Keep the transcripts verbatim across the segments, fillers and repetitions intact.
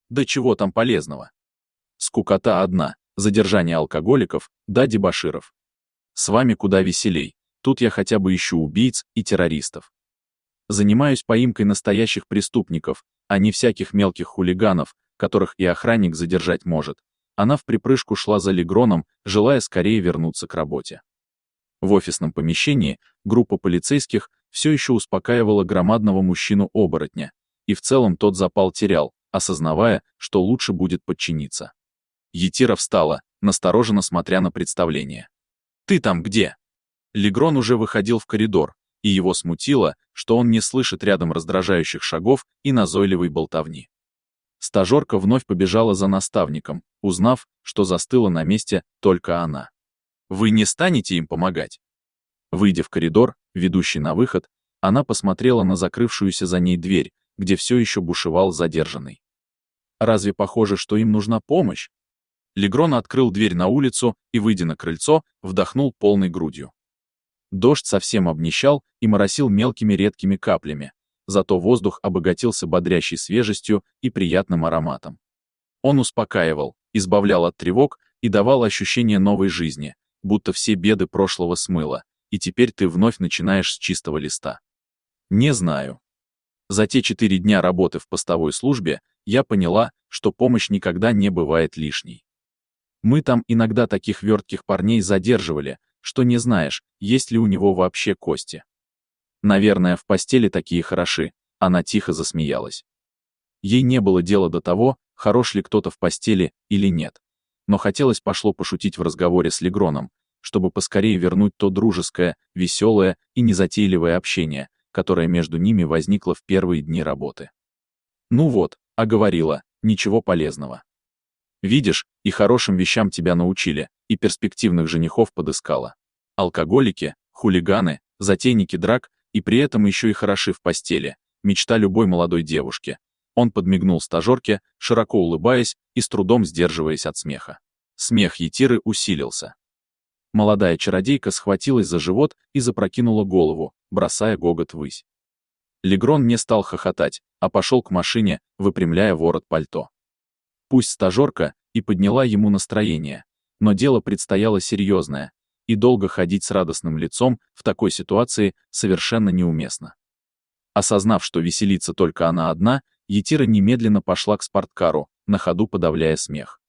Да чего там полезного? Скукота одна, задержание алкоголиков, да дебоширов. С вами куда веселей, тут я хотя бы ищу убийц и террористов. Занимаюсь поимкой настоящих преступников, а не всяких мелких хулиганов, которых и охранник задержать может. Она вприпрыжку шла за Легроном, желая скорее вернуться к работе. В офисном помещении группа полицейских все еще успокаивала громадного мужчину-оборотня, и в целом тот запал терял, осознавая, что лучше будет подчиниться. Етира встала, настороженно смотря на представление. «Ты там где?» Легрон уже выходил в коридор, и его смутило, что он не слышит рядом раздражающих шагов и назойливой болтовни. Стажерка вновь побежала за наставником, узнав, что застыла на месте только она. «Вы не станете им помогать?» Выйдя в коридор, ведущий на выход, она посмотрела на закрывшуюся за ней дверь, где все еще бушевал задержанный. «Разве похоже, что им нужна помощь?» Легрон открыл дверь на улицу и, выйдя на крыльцо, вдохнул полной грудью. Дождь совсем обнищал и моросил мелкими редкими каплями, зато воздух обогатился бодрящей свежестью и приятным ароматом. Он успокаивал, избавлял от тревог и давал ощущение новой жизни, будто все беды прошлого смыло, и теперь ты вновь начинаешь с чистого листа. Не знаю. За те четыре дня работы в постовой службе я поняла, что помощь никогда не бывает лишней. Мы там иногда таких вертких парней задерживали, что не знаешь, есть ли у него вообще кости. Наверное, в постели такие хороши, она тихо засмеялась. Ей не было дела до того, хорош ли кто-то в постели или нет. Но хотелось пошло пошутить в разговоре с Легроном, чтобы поскорее вернуть то дружеское, веселое и незатейливое общение, которое между ними возникло в первые дни работы. Ну вот, а говорила, ничего полезного. Видишь, и хорошим вещам тебя научили, и перспективных женихов подыскала. Алкоголики, хулиганы, затейники драк, и при этом еще и хороши в постели, мечта любой молодой девушки. Он подмигнул стажерке, широко улыбаясь и с трудом сдерживаясь от смеха. Смех Етиры усилился. Молодая чародейка схватилась за живот и запрокинула голову, бросая гогот ввысь. Легрон не стал хохотать, а пошел к машине, выпрямляя ворот пальто. Пусть стажерка и подняла ему настроение, но дело предстояло серьезное, и долго ходить с радостным лицом в такой ситуации совершенно неуместно. Осознав, что веселится только она одна, Етира немедленно пошла к спорткару, на ходу подавляя смех.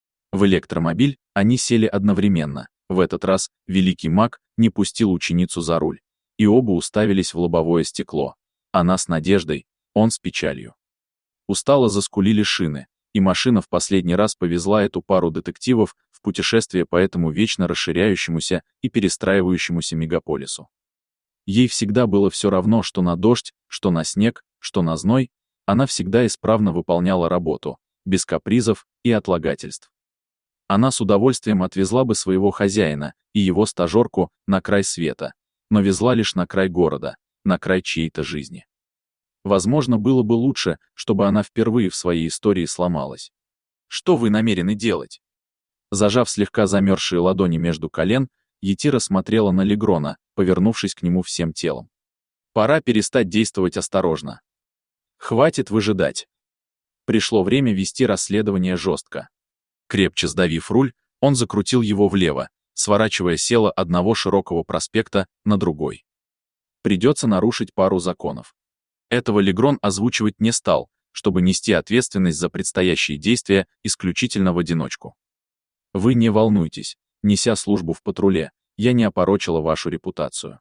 В электромобиль они сели одновременно. В этот раз великий маг не пустил ученицу за руль, и оба уставились в лобовое стекло. Она с надеждой, он с печалью. Устало заскулили шины, и машина в последний раз повезла эту пару детективов в путешествие по этому вечно расширяющемуся и перестраивающемуся мегаполису. Ей всегда было все равно, что на дождь, что на снег, что на зной, она всегда исправно выполняла работу, без капризов и отлагательств. Она с удовольствием отвезла бы своего хозяина и его стажерку на край света, но везла лишь на край города, на край чьей-то жизни. Возможно, было бы лучше, чтобы она впервые в своей истории сломалась. Что вы намерены делать? Зажав слегка замерзшие ладони между колен, Етира смотрела на Легрона, повернувшись к нему всем телом. Пора перестать действовать осторожно. Хватит выжидать. Пришло время вести расследование жестко. Крепче сдавив руль, он закрутил его влево, сворачивая село одного широкого проспекта на другой. Придется нарушить пару законов. Этого Легрон озвучивать не стал, чтобы нести ответственность за предстоящие действия исключительно в одиночку. Вы не волнуйтесь, неся службу в патруле, я не опорочила вашу репутацию.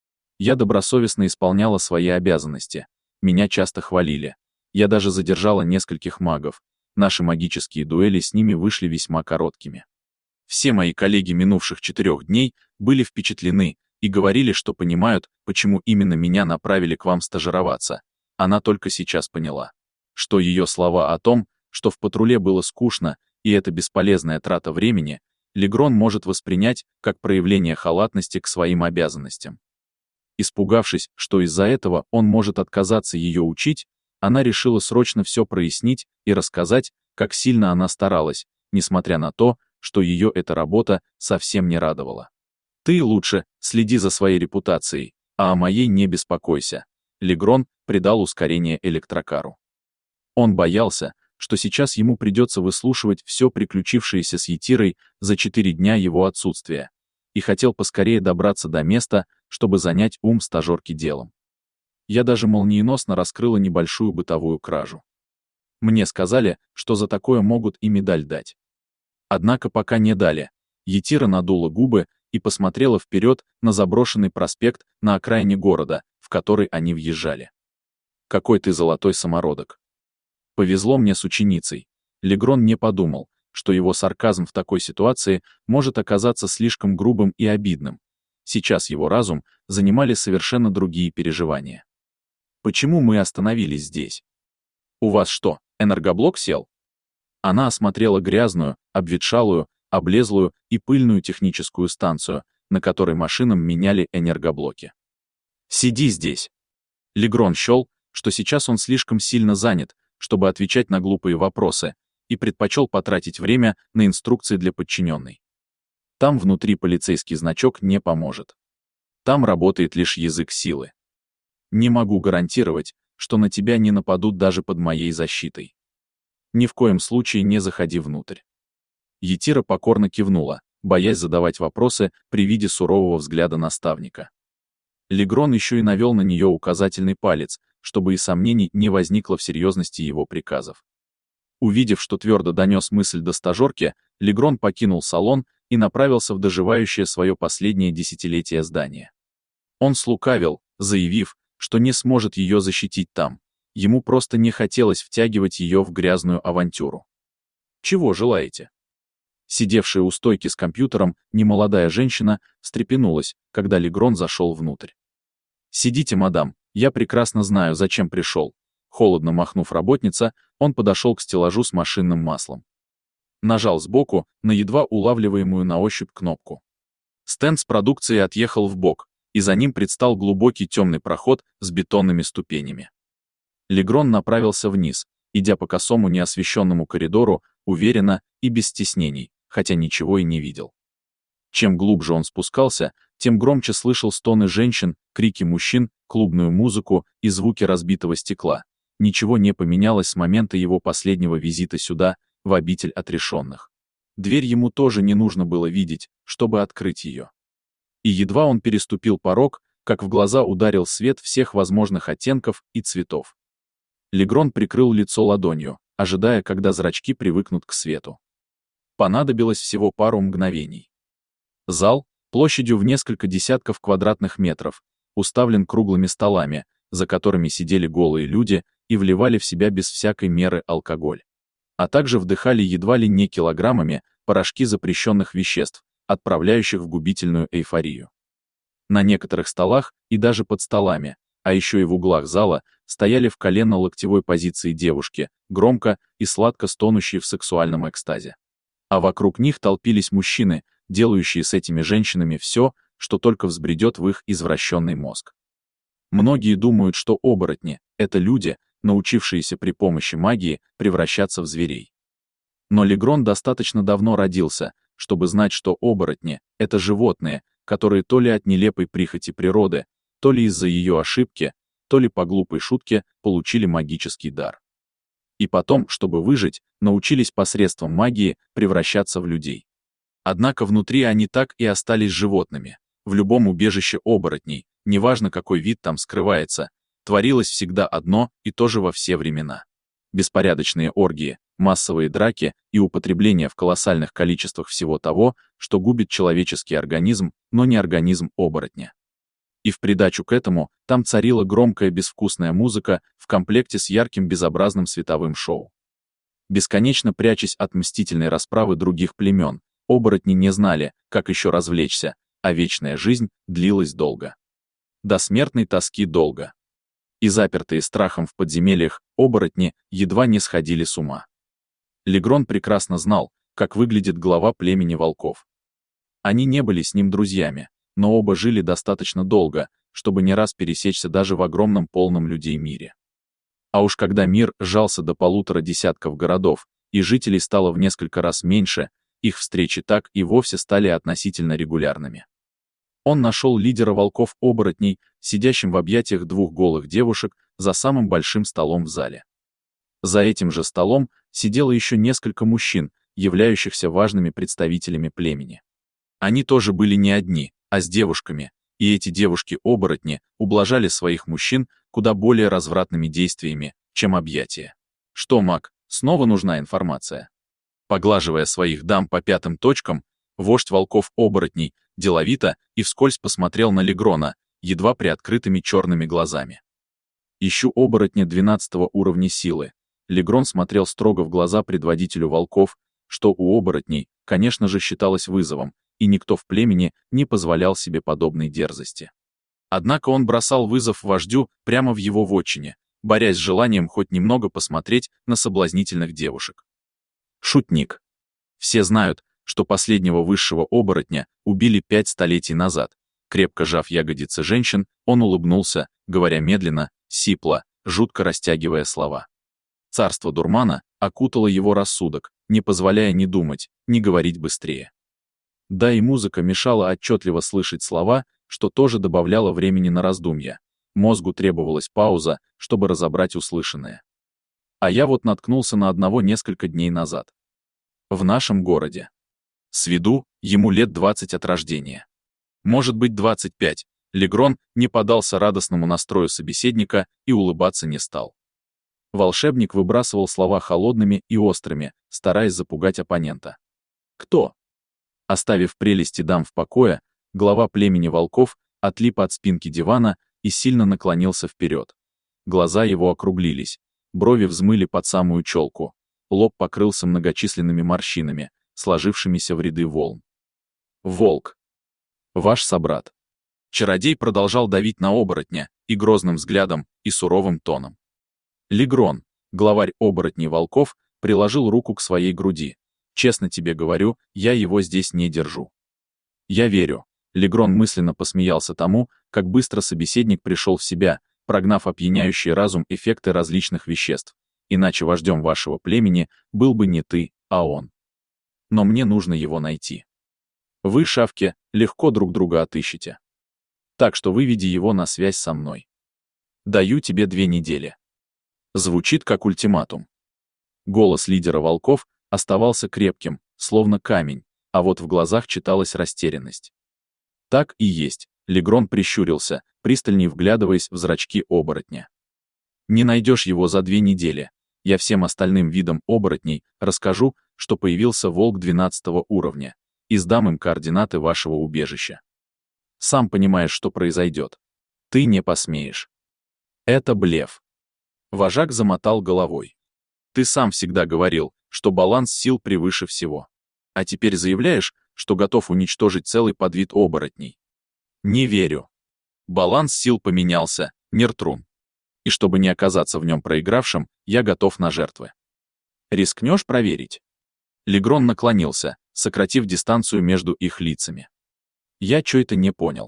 Я добросовестно исполняла свои обязанности, меня часто хвалили. Я даже задержала нескольких магов, наши магические дуэли с ними вышли весьма короткими. Все мои коллеги минувших четырех дней были впечатлены и говорили, что понимают, почему именно меня направили к вам стажироваться. Она только сейчас поняла, что ее слова о том, что в патруле было скучно и это бесполезная трата времени, Легрон может воспринять как проявление халатности к своим обязанностям. Испугавшись, что из-за этого он может отказаться ее учить, она решила срочно все прояснить и рассказать, как сильно она старалась, несмотря на то, что ее эта работа совсем не радовала. «Ты лучше следи за своей репутацией, а о моей не беспокойся», Легрон придал ускорение электрокару. Он боялся, что сейчас ему придется выслушивать все приключившееся с Етирой за четыре дня его отсутствия, и хотел поскорее добраться до места, чтобы занять ум стажерки делом. Я даже молниеносно раскрыла небольшую бытовую кражу. Мне сказали, что за такое могут и медаль дать. Однако пока не дали. Етира надула губы и посмотрела вперед на заброшенный проспект на окраине города, в который они въезжали. «Какой ты золотой самородок!» Повезло мне с ученицей. Легрон не подумал, что его сарказм в такой ситуации может оказаться слишком грубым и обидным. Сейчас его разум занимали совершенно другие переживания. «Почему мы остановились здесь? У вас что, энергоблок сел?» Она осмотрела грязную, обветшалую, облезлую и пыльную техническую станцию, на которой машинам меняли энергоблоки. «Сиди здесь!» Легрон счел, что сейчас он слишком сильно занят, чтобы отвечать на глупые вопросы, и предпочел потратить время на инструкции для подчиненной. Там внутри полицейский значок не поможет. Там работает лишь язык силы. Не могу гарантировать, что на тебя не нападут даже под моей защитой. Ни в коем случае не заходи внутрь. Етира покорно кивнула, боясь задавать вопросы при виде сурового взгляда наставника. Легрон еще и навел на нее указательный палец, чтобы и сомнений не возникло в серьезности его приказов. Увидев, что твердо донес мысль до стажерки, Легрон покинул салон и направился в доживающее свое последнее десятилетие здание. Он слукавил, заявив, что не сможет ее защитить там. Ему просто не хотелось втягивать ее в грязную авантюру. «Чего желаете?» Сидевшая у стойки с компьютером немолодая женщина встрепенулась, когда Легрон зашел внутрь. «Сидите, мадам, я прекрасно знаю, зачем пришел». Холодно махнув работница, он подошел к стеллажу с машинным маслом. Нажал сбоку на едва улавливаемую на ощупь кнопку. Стенд с продукцией отъехал вбок, и за ним предстал глубокий темный проход с бетонными ступенями. Легрон направился вниз, идя по косому неосвещенному коридору, уверенно и без стеснений, хотя ничего и не видел. Чем глубже он спускался, тем громче слышал стоны женщин, крики мужчин, клубную музыку и звуки разбитого стекла. Ничего не поменялось с момента его последнего визита сюда, в обитель отрешенных. Дверь ему тоже не нужно было видеть, чтобы открыть ее. И едва он переступил порог, как в глаза ударил свет всех возможных оттенков и цветов. Легрон прикрыл лицо ладонью, ожидая, когда зрачки привыкнут к свету. Понадобилось всего пару мгновений. Зал, площадью в несколько десятков квадратных метров, уставлен круглыми столами, за которыми сидели голые люди и вливали в себя без всякой меры алкоголь. А также вдыхали едва ли не килограммами порошки запрещенных веществ, отправляющих в губительную эйфорию. На некоторых столах и даже под столами, а еще и в углах зала, стояли в коленно-локтевой позиции девушки, громко и сладко стонущие в сексуальном экстазе. А вокруг них толпились мужчины, делающие с этими женщинами все, что только взбредет в их извращенный мозг. Многие думают, что оборотни — это люди, научившиеся при помощи магии превращаться в зверей. Но Легрон достаточно давно родился, чтобы знать, что оборотни — это животные, которые то ли от нелепой прихоти природы, то ли из-за ее ошибки, то ли по глупой шутке получили магический дар. И потом, чтобы выжить, научились посредством магии превращаться в людей. Однако внутри они так и остались животными. В любом убежище оборотней, неважно какой вид там скрывается, творилось всегда одно и то же во все времена. Беспорядочные оргии, массовые драки и употребление в колоссальных количествах всего того, что губит человеческий организм, но не организм оборотня. И в придачу к этому там царила громкая безвкусная музыка в комплекте с ярким безобразным световым шоу. Бесконечно прячась от мстительной расправы других племен, оборотни не знали, как еще развлечься, а вечная жизнь длилась долго. До смертной тоски долго. И запертые страхом в подземельях оборотни едва не сходили с ума. Легрон прекрасно знал, как выглядит глава племени волков. Они не были с ним друзьями, но оба жили достаточно долго, чтобы не раз пересечься даже в огромном полном людей мире. А уж когда мир сжался до полутора десятков городов, и жителей стало в несколько раз меньше, их встречи так и вовсе стали относительно регулярными. Он нашел лидера волков-оборотней, сидящим в объятиях двух голых девушек за самым большим столом в зале. За этим же столом сидело еще несколько мужчин, являющихся важными представителями племени. Они тоже были не одни, а с девушками, и эти девушки-оборотни ублажали своих мужчин куда более развратными действиями, чем объятия. Что, маг, снова нужна информация? Поглаживая своих дам по пятым точкам, вождь волков-оборотней деловито и вскользь посмотрел на Легрона, едва приоткрытыми черными глазами. «Ищу оборотня двенадцатого уровня силы». Легрон смотрел строго в глаза предводителю волков, что у оборотней, конечно же, считалось вызовом, и никто в племени не позволял себе подобной дерзости. Однако он бросал вызов вождю прямо в его вотчине, борясь с желанием хоть немного посмотреть на соблазнительных девушек. Шутник. Все знают, что последнего высшего оборотня убили пять столетий назад. Крепко сжав ягодицы женщин, он улыбнулся, говоря медленно, сипло, жутко растягивая слова. Царство дурмана окутало его рассудок, не позволяя ни думать, ни говорить быстрее. Да и музыка мешала отчетливо слышать слова, что тоже добавляло времени на раздумья. Мозгу требовалась пауза, чтобы разобрать услышанное. А я вот наткнулся на одного несколько дней назад. В нашем городе. С виду, ему лет двадцать от рождения. Может быть, двадцать пять. Легрон не поддался радостному настрою собеседника и улыбаться не стал. Волшебник выбрасывал слова холодными и острыми, стараясь запугать оппонента. Кто? Оставив прелести дам в покое, глава племени волков отлип от спинки дивана и сильно наклонился вперед. Глаза его округлились, брови взмыли под самую челку, лоб покрылся многочисленными морщинами, сложившимися в ряды волн. Волк. Ваш собрат. Чародей продолжал давить на оборотня и грозным взглядом, и суровым тоном. Легрон, главарь оборотней волков, приложил руку к своей груди. Честно тебе говорю, я его здесь не держу. Я верю. Легрон мысленно посмеялся тому, как быстро собеседник пришел в себя, прогнав опьяняющий разум эффекты различных веществ. Иначе вождем вашего племени был бы не ты, а он. Но мне нужно его найти. Вы, шавки, легко друг друга отыщете. Так что выведи его на связь со мной. Даю тебе две недели. Звучит как ультиматум. Голос лидера волков оставался крепким, словно камень, а вот в глазах читалась растерянность. Так и есть, Легрон прищурился, пристальней вглядываясь в зрачки оборотня. Не найдешь его за две недели. Я всем остальным видам оборотней расскажу, что появился волк двенадцатого уровня, и сдам им координаты вашего убежища. Сам понимаешь, что произойдет. Ты не посмеешь. Это блеф. Вожак замотал головой. Ты сам всегда говорил, что баланс сил превыше всего. А теперь заявляешь, что готов уничтожить целый подвид оборотней. Не верю. Баланс сил поменялся, Нертрун. И чтобы не оказаться в нем проигравшим, я готов на жертвы. Рискнешь проверить? Легрон наклонился, сократив дистанцию между их лицами. Я чё-то не понял.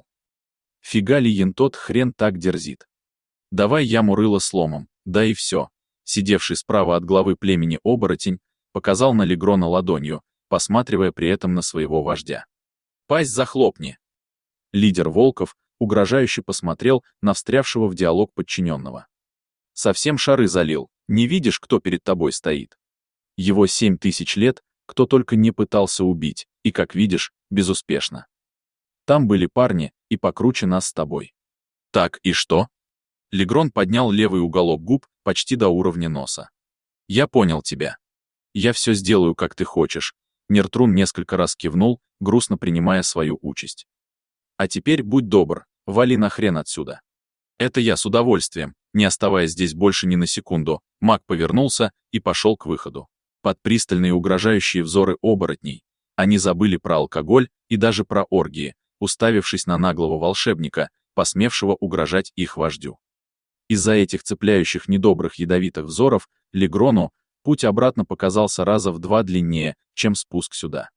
Фига ли ентот хрен так дерзит? Давай яму рыло сломом, да и все. Сидевший справа от главы племени оборотень показал на Легрона ладонью, посматривая при этом на своего вождя. Пасть захлопни. Лидер волков угрожающе посмотрел на встрявшего в диалог подчиненного. Совсем шары залил, не видишь, кто перед тобой стоит? Его семь тысяч лет кто только не пытался убить, и, как видишь, безуспешно. Там были парни, и покруче нас с тобой. Так, и что? Легрон поднял левый уголок губ почти до уровня носа. Я понял тебя. Я все сделаю, как ты хочешь. Нертрун несколько раз кивнул, грустно принимая свою участь. А теперь будь добр, вали нахрен отсюда. Это я с удовольствием, не оставаясь здесь больше ни на секунду, маг повернулся и пошел к выходу. Под пристальные угрожающие взоры оборотней. Они забыли про алкоголь и даже про оргии, уставившись на наглого волшебника, посмевшего угрожать их вождю. Из-за этих цепляющих недобрых ядовитых взоров Легрону путь обратно показался раза в два длиннее, чем спуск сюда.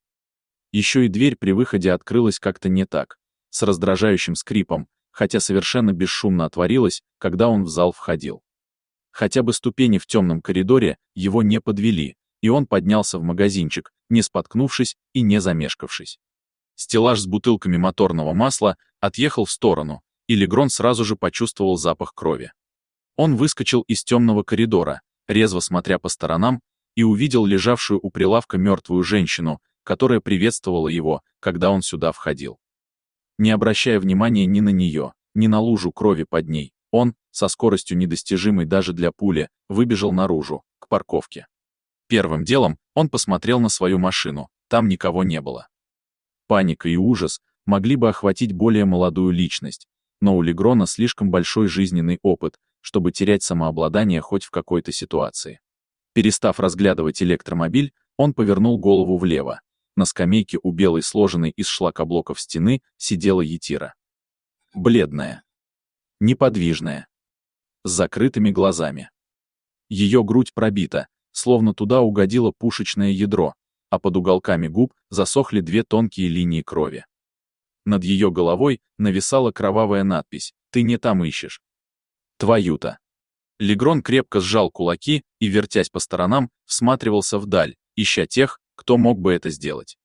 Еще и дверь при выходе открылась как-то не так, с раздражающим скрипом, хотя совершенно бесшумно отворилась, когда он в зал входил. Хотя бы ступени в темном коридоре его не подвели, и он поднялся в магазинчик, не споткнувшись и не замешкавшись. Стеллаж с бутылками моторного масла отъехал в сторону, и Легрон сразу же почувствовал запах крови. Он выскочил из темного коридора, резво смотря по сторонам, и увидел лежавшую у прилавка мертвую женщину, которая приветствовала его, когда он сюда входил. Не обращая внимания ни на нее, ни на лужу крови под ней, он, со скоростью недостижимой даже для пули, выбежал наружу, к парковке. Первым делом он посмотрел на свою машину, там никого не было. Паника и ужас могли бы охватить более молодую личность, но у Легрона слишком большой жизненный опыт, чтобы терять самообладание хоть в какой-то ситуации. Перестав разглядывать электромобиль, он повернул голову влево. На скамейке у белой сложенной из шлакоблоков стены сидела Етира. Бледная. Неподвижная. С закрытыми глазами. Ее грудь пробита, словно туда угодило пушечное ядро, а под уголками губ засохли две тонкие линии крови. Над ее головой нависала кровавая надпись «Ты не там ищешь». Твою-то. Легрон крепко сжал кулаки и, вертясь по сторонам, всматривался вдаль, ища тех, кто мог бы это сделать.